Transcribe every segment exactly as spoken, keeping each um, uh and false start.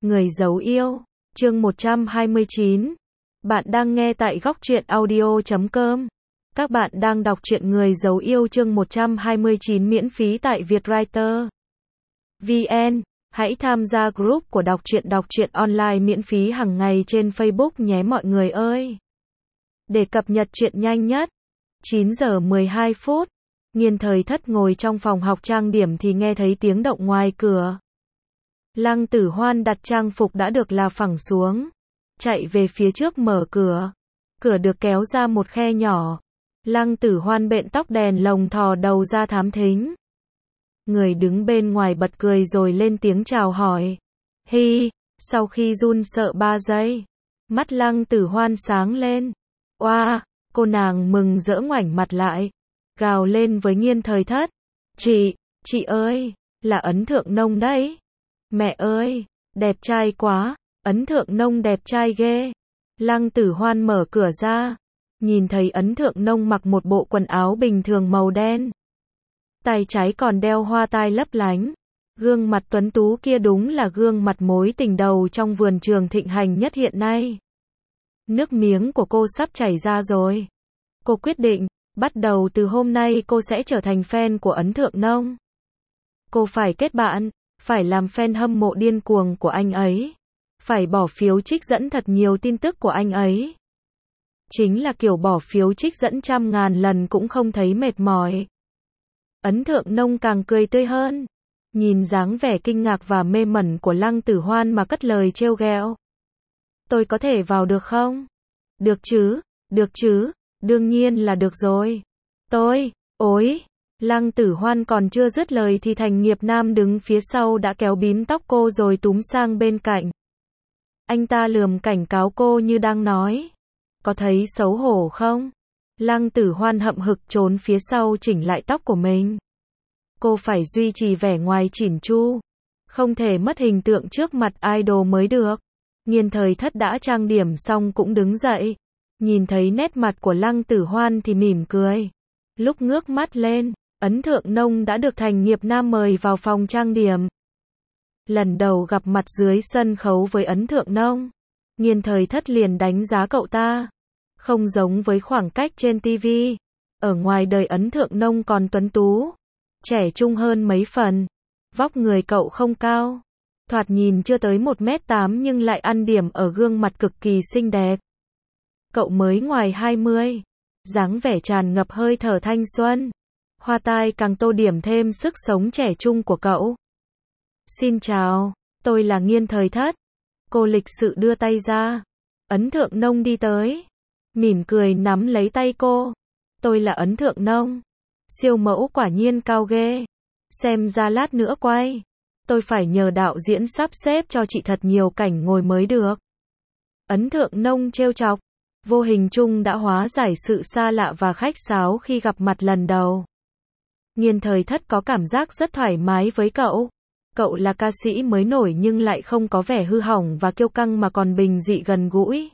Người giấu yêu, chương một trăm hai mươi chín. Bạn đang nghe tại góc truyện audio chấm com. Các bạn đang đọc truyện Người giấu yêu chương một trăm hai mươi chín miễn phí tại Vietwriter. vê en. Hãy tham gia group của đọc truyện đọc truyện online miễn phí hàng ngày trên Facebook nhé mọi người ơi. Để cập nhật truyện nhanh nhất. chín giờ mười hai phút. Nghiên Thời Thất ngồi trong phòng học trang điểm thì nghe thấy tiếng động ngoài cửa. Lăng Tử Hoan đặt trang phục đã được là phẳng xuống, chạy về phía trước mở cửa. Cửa được kéo ra một khe nhỏ. Lăng Tử Hoan bện tóc đèn lồng thò đầu ra thám thính. Người đứng bên ngoài bật cười rồi lên tiếng chào hỏi. Hi, sau khi run sợ ba giây, mắt Lăng Tử Hoan sáng lên. Oa, cô nàng mừng rỡ ngoảnh mặt lại, gào lên với Nghiên Thời Thất. Chị, chị ơi, là Ấn Thượng Nông đấy. Mẹ ơi, đẹp trai quá, Ấn Thượng Nông đẹp trai ghê. Lăng Tử Hoan mở cửa ra, nhìn thấy Ấn Thượng Nông mặc một bộ quần áo bình thường màu đen. Tay trái còn đeo hoa tai lấp lánh. Gương mặt tuấn tú kia đúng là gương mặt mối tình đầu trong vườn trường thịnh hành nhất hiện nay. Nước miếng của cô sắp chảy ra rồi. Cô quyết định, bắt đầu từ hôm nay cô sẽ trở thành fan của Ấn Thượng Nông. Cô phải kết bạn, phải làm fan hâm mộ điên cuồng của anh ấy. Phải bỏ phiếu trích dẫn thật nhiều tin tức của anh ấy. Chính là kiểu bỏ phiếu trích dẫn trăm ngàn lần cũng không thấy mệt mỏi. Ấn Thượng Nông càng cười tươi hơn. Nhìn dáng vẻ kinh ngạc và mê mẩn của Lăng Tử Hoan mà cất lời trêu ghẹo. Tôi có thể vào được không? Được chứ, được chứ, đương nhiên là được rồi. Tôi, ối. Lăng Tử Hoan còn chưa dứt lời thì Thành Nghiệp Nam đứng phía sau đã kéo bím tóc cô rồi túm sang bên cạnh. Anh ta lườm cảnh cáo cô như đang nói. Có thấy xấu hổ không? Lăng Tử Hoan hậm hực trốn phía sau chỉnh lại tóc của mình. Cô phải duy trì vẻ ngoài chỉn chu. Không thể mất hình tượng trước mặt idol mới được. Nghiên Thời Thất đã trang điểm xong cũng đứng dậy. Nhìn thấy nét mặt của Lăng Tử Hoan thì mỉm cười. Lúc ngước mắt lên, Ấn Thượng Nông đã được Thành Nghiệp Nam mời vào phòng trang điểm. Lần đầu gặp mặt dưới sân khấu với Ấn Thượng Nông, Nghiên Thời Thất liền đánh giá cậu ta. Không giống với khoảng cách trên ti vi. Ở ngoài đời Ấn Thượng Nông còn tuấn tú, trẻ trung hơn mấy phần. Vóc người cậu không cao, thoạt nhìn chưa tới một mét tám nhưng lại ăn điểm ở gương mặt cực kỳ xinh đẹp. Cậu mới ngoài hai mươi, dáng vẻ tràn ngập hơi thở thanh xuân. Hoa tai càng tô điểm thêm sức sống trẻ trung của cậu. Xin chào, tôi là Nghiên Thời Thất. Cô lịch sự đưa tay ra. Ấn Thượng Nông đi tới, mỉm cười nắm lấy tay cô. Tôi là Ấn Thượng Nông. Siêu mẫu quả nhiên cao ghê. Xem ra lát nữa quay, tôi phải nhờ đạo diễn sắp xếp cho chị thật nhiều cảnh ngồi mới được. Ấn Thượng Nông trêu chọc. Vô hình chung đã hóa giải sự xa lạ và khách sáo khi gặp mặt lần đầu. Nghiên Thời Thất có cảm giác rất thoải mái với cậu. Cậu là ca sĩ mới nổi nhưng lại không có vẻ hư hỏng và kiêu căng mà còn bình dị gần gũi.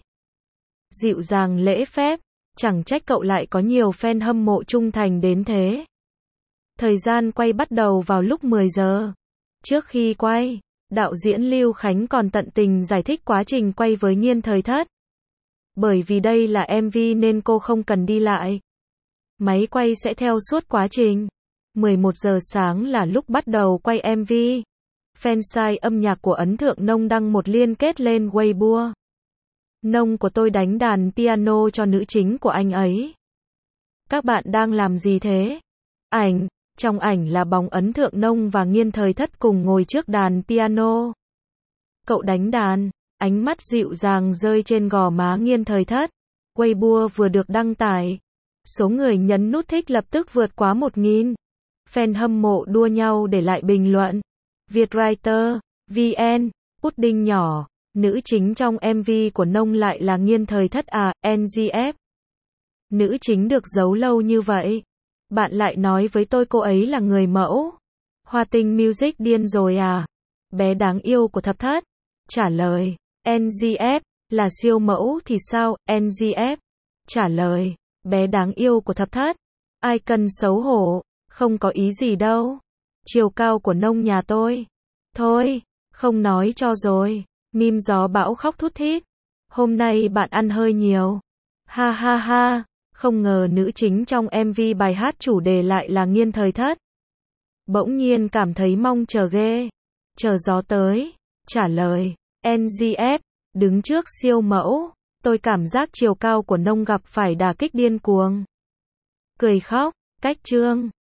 Dịu dàng lễ phép, chẳng trách cậu lại có nhiều fan hâm mộ trung thành đến thế. Thời gian quay bắt đầu vào lúc mười giờ. Trước khi quay, đạo diễn Lưu Khánh còn tận tình giải thích quá trình quay với Nghiên Thời Thất. Bởi vì đây là em vê nên cô không cần đi lại. Máy quay sẽ theo suốt quá trình. mười một giờ sáng là lúc bắt đầu quay em vê. Fansite âm nhạc của Ấn Thượng Nông đăng một liên kết lên Weibo. Nông của tôi đánh đàn piano cho nữ chính của anh ấy. Các bạn đang làm gì thế? Ảnh, trong ảnh là bóng Ấn Thượng Nông và Nghiên Thời Thất cùng ngồi trước đàn piano. Cậu đánh đàn, ánh mắt dịu dàng rơi trên gò má Nghiên Thời Thất. Weibo vừa được đăng tải. Số người nhấn nút thích lập tức vượt quá một nghìn. Fan hâm mộ đua nhau để lại bình luận. Vietwriter, vê en, Pudding nhỏ, nữ chính trong em vê của Nông lại là Nghiên Thời Thất à, en giê ép. Nữ chính được giấu lâu như vậy. Bạn lại nói với tôi cô ấy là người mẫu. Hoa Tinh Music điên rồi à? Bé đáng yêu của Thập Thất. Trả lời, en giê ép, là siêu mẫu thì sao, en giê ép. Trả lời, bé đáng yêu của Thập Thất. Ai cần xấu hổ, không có ý gì đâu. Chiều cao của Nông nhà tôi. Thôi, không nói cho rồi. Meme gió bão khóc thút thít. Hôm nay bạn ăn hơi nhiều. Ha ha ha, không ngờ nữ chính trong em vê bài hát chủ đề lại là Nghiên Thời Thất. Bỗng nhiên cảm thấy mong chờ ghê. Chờ gió tới. Trả lời. en giê ép. Đứng trước siêu mẫu. Tôi cảm giác chiều cao của Nông gặp phải đả kích điên cuồng. Cười khóc. Cách chương.